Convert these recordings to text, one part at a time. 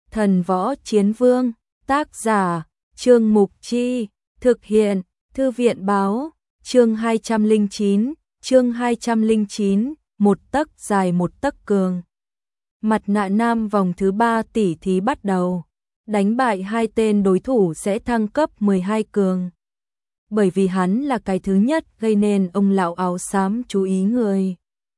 Thần Võ Chiến Vương, tác giả, Trương Mục Chi, thực hiện, Thư viện Báo, chương 209, một tấc dài một tấc cường. Mặt nạ nam vòng thứ 3 tỉ thí bắt đầu, đánh bại hai tên đối thủ sẽ thăng cấp 12 cường. Bởi vì hắn là cái thứ nhất gây nên ông lão áo xám chú ý người.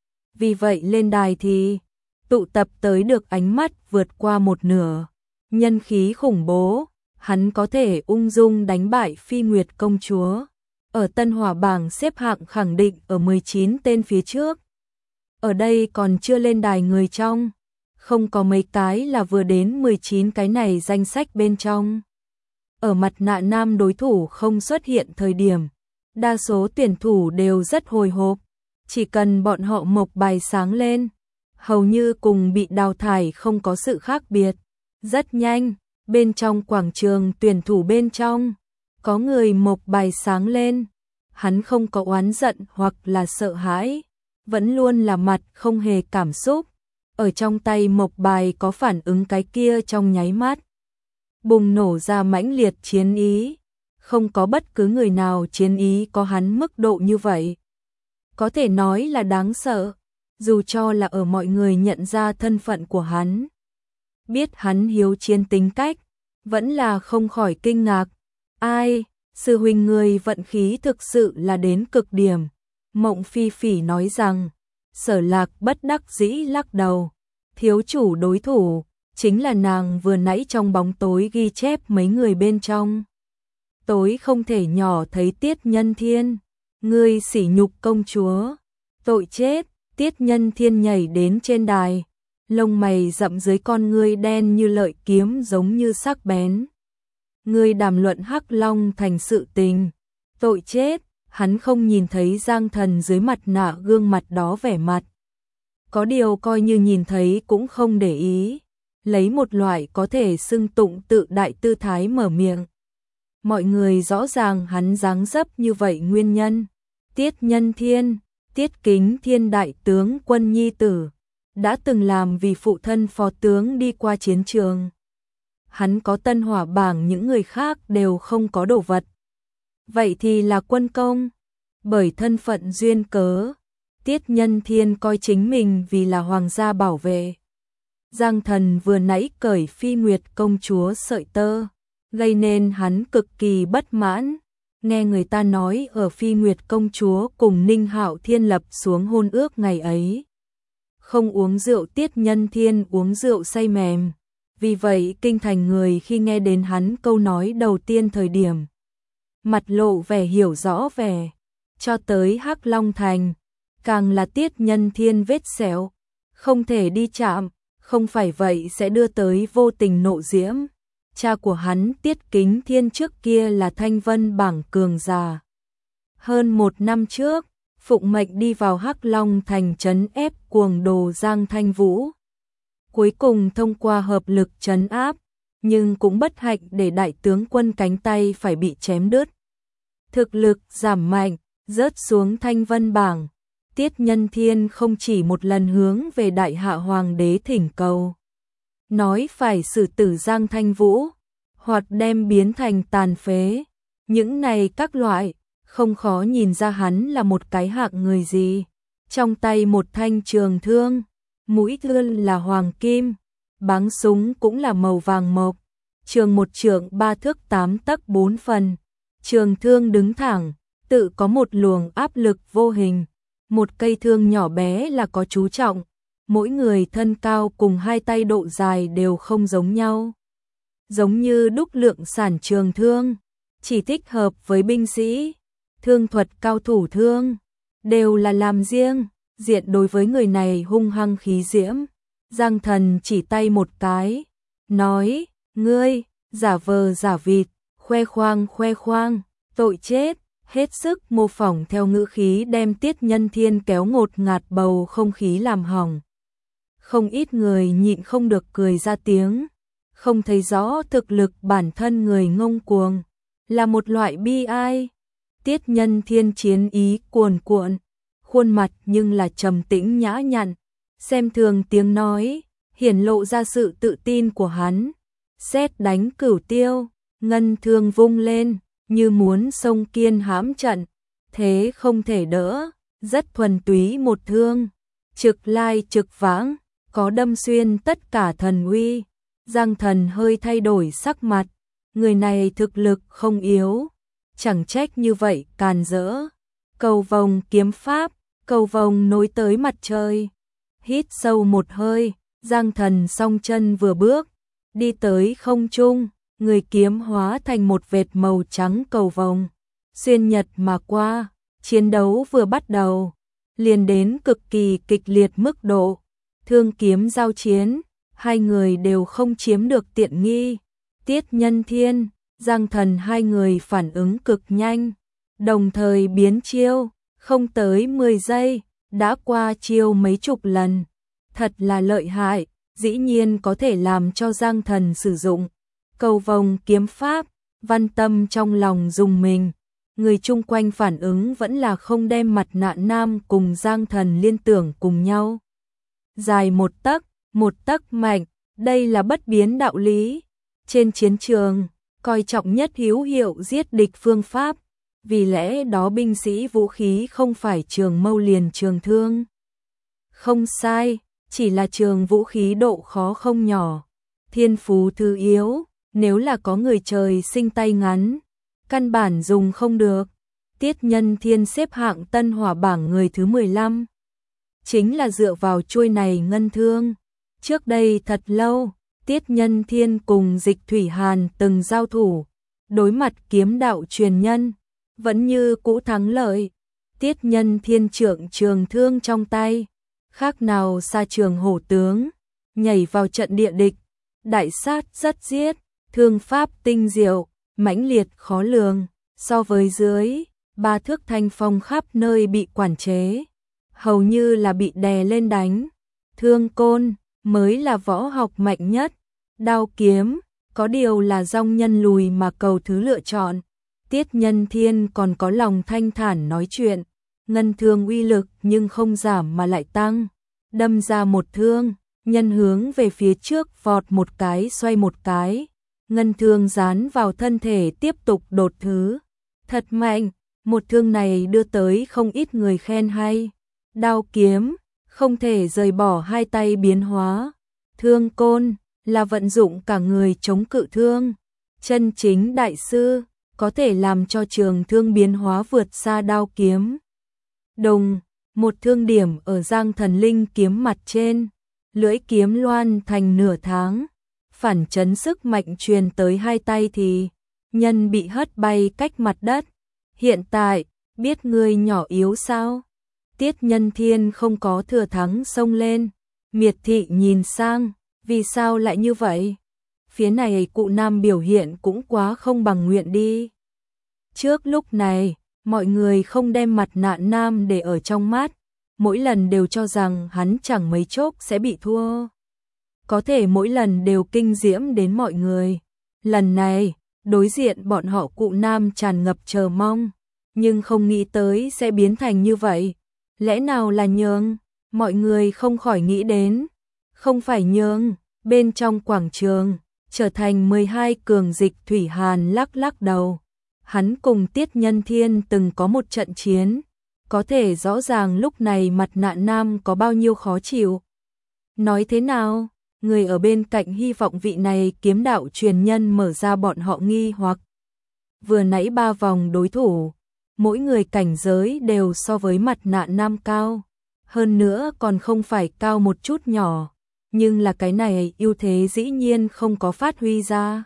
Vì vậy lên đài thì tụ tập tới được ánh mắt vượt qua một nửa. Nhân khí khủng bố, hắn có thể ung dung đánh bại Phi Nguyệt công chúa. Ở Tân Hỏa bảng xếp hạng khẳng định ở 19 tên phía trước. Ở đây còn chưa lên đài người trong, không có mấy cái là vừa đến 19 cái này danh sách bên trong. Ở mặt nạ nam đối thủ không xuất hiện thời điểm, đa số tuyển thủ đều rất hồi hộp, chỉ cần bọn họ mộc bài sáng lên, hầu như cùng bị đào thải không có sự khác biệt. Rất nhanh, bên trong quảng trường tuyển thủ bên trong, có người mộc bài sáng lên, hắn không có oán giận hoặc là sợ hãi, vẫn luôn là mặt không hề cảm xúc, ở trong tay mộc bài có phản ứng cái kia trong nháy mắt. Bùng nổ ra mãnh liệt chiến ý, không có bất cứ người nào chiến ý có hắn mức độ như vậy. Có thể nói là đáng sợ, dù cho là ở mọi người nhận ra thân phận của hắn. Biết hắn hiếu chiến tính cách, vẫn là không khỏi kinh ngạc. Ai, sư huynh người vận khí thực sự là đến cực điểm. Mộng Phi Phỉ nói rằng, Sở Lạc bất đắc dĩ lắc đầu. Thiếu chủ đối thủ, chính là nàng vừa nãy trong bóng tối ghi chép mấy người bên trong. Tối không thể nhỏ thấy Tiết Nhân Thiên, ngươi sỉ nhục công chúa. Tội chết, Tiết Nhân Thiên nhảy đến trên đài, lông mày rậm dưới con ngươi đen như lợi kiếm giống như sắc bén. Ngươi đàm luận Hắc Long thành sự tình. Tội chết, hắn không nhìn thấy Giang Thần dưới mặt nạ gương mặt đó vẻ mặt. Có điều coi như nhìn thấy cũng không để ý, lấy một loại có thể xưng tụng tự đại tư thái mở miệng. Mọi người rõ ràng hắn dáng dấp như vậy nguyên nhân. Tiết Nhân Thiên, Tiết Kính Thiên đại tướng quân nhi tử, đã từng làm vì phụ thân phó tướng đi qua chiến trường. Hắn có Tân Hỏa bảng những người khác đều không có đồ vật. Vậy thì là quân công. Bởi thân phận duyên cớ, Tiết Nhân Thiên coi chính mình vì là hoàng gia bảo vệ. Giang Thần vừa nãy cởi Phi Nguyệt công chúa sợi tơ, gây nên hắn cực kỳ bất mãn. Nghe người ta nói ở Phi Nguyệt công chúa cùng Ninh Hạo Thiên lập xuống hôn ước ngày ấy. Không uống rượu, Tiết Nhân Thiên uống rượu say mềm. Vì vậy kinh thành người khi nghe đến hắn câu nói đầu tiên thời điểm, mặt lộ vẻ hiểu rõ vẻ. Cho tới Hắc Long thành, càng là Tiết Nhân Thiên vết sẹo, không thể đi chạm, không phải vậy sẽ đưa tới vô tình nộ diễm. Cha của hắn Tiết Kính Thiên trước kia là Thanh Vân bảng cường giả. Hơn 1 năm trước, phụng mệnh đi vào Hắc Long thành trấn ép cuồng đồ Giang Thanh Vũ. Cuối cùng thông qua hợp lực trấn áp, nhưng cũng bất hạnh để đại tướng quân cánh tay phải bị chém đứt. Thực lực giảm mạnh, rớt xuống Thanh Vân bảng. Tiết Nhân Thiên không chỉ một lần hướng về Đại Hạ Hoàng đế thỉnh cầu, nói phải xử tử Giang Thanh Vũ, hoặc đem biến thành tàn phế. Những này các loại, không khó nhìn ra hắn là một cái hạng người gì. Trong tay một thanh trường thương, mũi thương là hoàng kim, báng súng cũng là màu vàng mộc, trường một trượng 3 thước 8 tấc 4 phần. Trường thương đứng thẳng, tự có một luồng áp lực vô hình. Một cây thương nhỏ bé là có chú trọng, mỗi người thân cao cùng hai tay độ dài đều không giống nhau. Giống như đúc lượng sản trường thương, chỉ thích hợp với binh sĩ, thương thuật cao thủ thương, đều là làm riêng, diện đối với người này hung hăng khí diễm. Giang Thần chỉ tay một cái, nói, ngươi, giả vờ giả vịt, khoe khoang, tội chết. Hết sức mô phỏng theo ngữ khí đem Tiết Nhân Thiên kéo ngột ngạt bầu không khí làm hỏng. Không ít người nhịn không được cười ra tiếng, không thấy rõ thực lực bản thân người ngông cuồng, là một loại bi ai. Tiết Nhân Thiên chiến ý cuồn cuộn, khuôn mặt nhưng là trầm tĩnh nhã nhặn, xem thường tiếng nói, hiển lộ ra sự tự tin của hắn. Sét đánh cửu tiêu, ngân thương vung lên, như muốn xông kiên hãm trận, thế không thể đỡ, rất thuần túy một thương, trực lai trực vãng, có đâm xuyên tất cả thần uy. Giang Thần hơi thay đổi sắc mặt, người này thực lực không yếu, chẳng trách như vậy càn rỡ. Cầu vồng kiếm pháp, cầu vồng nối tới mặt trời. Hít sâu một hơi, Giang Thần song chân vừa bước, đi tới không trung, người kiếm hóa thành một vệt màu trắng cầu vồng, xuyên nhật mà qua. Chiến đấu vừa bắt đầu, liền đến cực kỳ kịch liệt mức độ, thương kiếm giao chiến, hai người đều không chiếm được tiện nghi. Tiết Nhân Thiên, Giang Thần hai người phản ứng cực nhanh, đồng thời biến chiêu, không tới 10 giây, đã qua chiêu mấy chục lần. Thật là lợi hại, dĩ nhiên có thể làm cho Giang Thần sử dụng cầu vồng kiếm pháp. Văn Tâm trong lòng rùng mình, người chung quanh phản ứng vẫn là không đem Mặt Nạ Nam cùng Giang Thần liên tưởng cùng nhau. Dài một tấc mạnh, đây là bất biến đạo lý. Trên chiến trường, coi trọng nhất hữu hiệu giết địch phương pháp, vì lẽ đó binh sĩ vũ khí không phải trường mâu liền trường thương. Không sai, chỉ là trường vũ khí độ khó không nhỏ, thiên phú thứ yếu, nếu là có người trời sinh tay ngắn, căn bản dùng không được. Tiết Nhân Thiên xếp hạng tân hỏa bảng người thứ 15, chính là dựa vào chuôi này ngân thương. Trước đây thật lâu, Tiết Nhân Thiên cùng Dịch Thủy Hàn từng giao thủ, đối mặt kiếm đạo truyền nhân, vẫn như cũ thắng lợi. Tiết Nhân Thiên trượng trường thương trong tay, khác nào xa trường hổ tướng, nhảy vào trận địa địch, đại sát rất giết, thương pháp tinh diệu, mãnh liệt khó lường, so với dưới, 3 thước thanh phong khắp nơi bị quản chế, hầu như là bị đè lên đánh. Thương côn mới là võ học mạnh nhất, đao kiếm, có điều là dòng nhân lùi mà cầu thứ lựa chọn. Tiết Nhân Thiên còn có lòng thanh thản nói chuyện, ngân thương uy lực nhưng không giảm mà lại tăng, đâm ra một thương, nhân hướng về phía trước vọt một cái xoay một cái, ngân thương dán vào thân thể tiếp tục đột thứ. Thật mạnh, một thương này đưa tới không ít người khen hay. Đao kiếm, không thể rời bỏ hai tay biến hóa. Thương côn, là vận dụng cả người chống cự thương. Chân chính đại sư, có thể làm cho trường thương biến hóa vượt xa đao kiếm. Đồng, một thương điểm ở Giang Thần linh kiếm mặt trên, lưỡi kiếm loan thành nửa tháng, phản chấn sức mạnh truyền tới hai tay thì nhân bị hất bay cách mặt đất. Hiện tại, biết ngươi nhỏ yếu sao? Tiết Nhân Thiên không có thừa thắng xông lên, miệt thị nhìn sang, vì sao lại như vậy? Phía này cụ nam biểu hiện cũng quá không bằng nguyện đi. Trước lúc này, mọi người không đem Mặt Nạ Nam để ở trong mắt, mỗi lần đều cho rằng hắn chẳng mấy chốc sẽ bị thua. Có thể mỗi lần đều kinh diễm đến mọi người. Lần này, đối diện bọn họ cụ nam tràn ngập chờ mong, nhưng không nghĩ tới sẽ biến thành như vậy. Lẽ nào là nhường? Mọi người không khỏi nghĩ đến. Không phải nhường, bên trong quảng trường, trở thành 12 cường Dịch Thủy Hàn lắc lắc đầu. Hắn cùng Tiết Nhân Thiên từng có một trận chiến, có thể rõ ràng lúc này Mặt Nạ Nam có bao nhiêu khó chịu. Nói thế nào, người ở bên cạnh hy vọng vị này kiếm đạo truyền nhân mở ra bọn họ nghi hoặc. Vừa nãy 3 vòng đối thủ, mỗi người cảnh giới đều so với Mặt Nạ Nam cao, hơn nữa còn không phải cao một chút nhỏ, nhưng là cái này ưu thế dĩ nhiên không có phát huy ra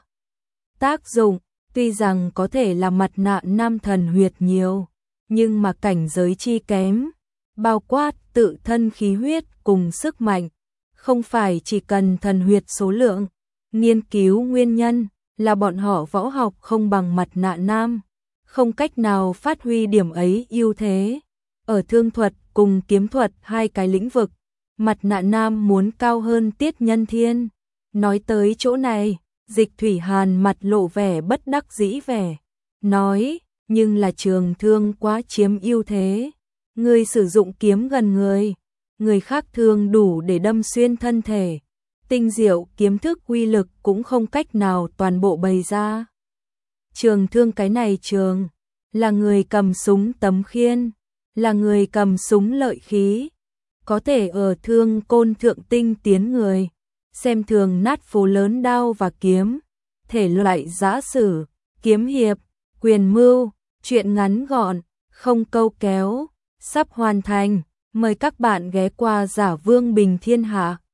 tác dụng. Tuy rằng có thể là Mặt Nạ Nam thần huyệt nhiều, nhưng mà cảnh giới chi kém, bao quát tự thân khí huyết cùng sức mạnh, không phải chỉ cần thần huyệt số lượng. Nghiên cứu nguyên nhân là bọn họ võ học không bằng Mặt Nạ Nam, không cách nào phát huy điểm ấy ưu thế. Ở thương thuật cùng kiếm thuật hai cái lĩnh vực, Mặt Nạ Nam muốn cao hơn Tiết Nhân Thiên. Nói tới chỗ này, Dịch Thủy Hàn mặt lộ vẻ bất đắc dĩ vẻ, nói, nhưng là trường thương quá chiếm ưu thế. Người sử dụng kiếm gần người, người khác thương đủ để đâm xuyên thân thể, tinh diệu kiếm thức uy lực cũng không cách nào toàn bộ bày ra. Trường Thương cái này trường, là người cầm súng Tấm Khiên, là người cầm súng Lợi Khí, có thể ở thương côn thượng tinh tiến người, xem thường nát phố lớn đao và kiếm, thể loại giã sử, kiếm hiệp, quyền mưu, truyện ngắn gọn, không câu kéo, sắp hoàn thành, mời các bạn ghé qua Giả Vương Bình Thiên Hạ.